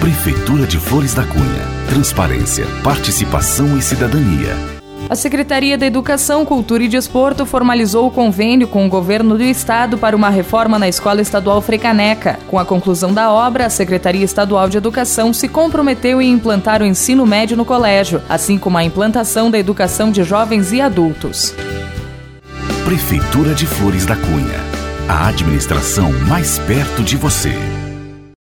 Prefeitura de Flores da Cunha. Transparência, participação e cidadania. A Secretaria da Educação, Cultura e Desporto formalizou o convênio com o Governo do Estado para uma reforma na Escola Estadual Frei Caneca. Com a conclusão da obra, a Secretaria Estadual de Educação se comprometeu em implantar o ensino médio no colégio, assim como a implantação da educação de jovens e adultos. Prefeitura de Flores da Cunha. A administração mais perto de você.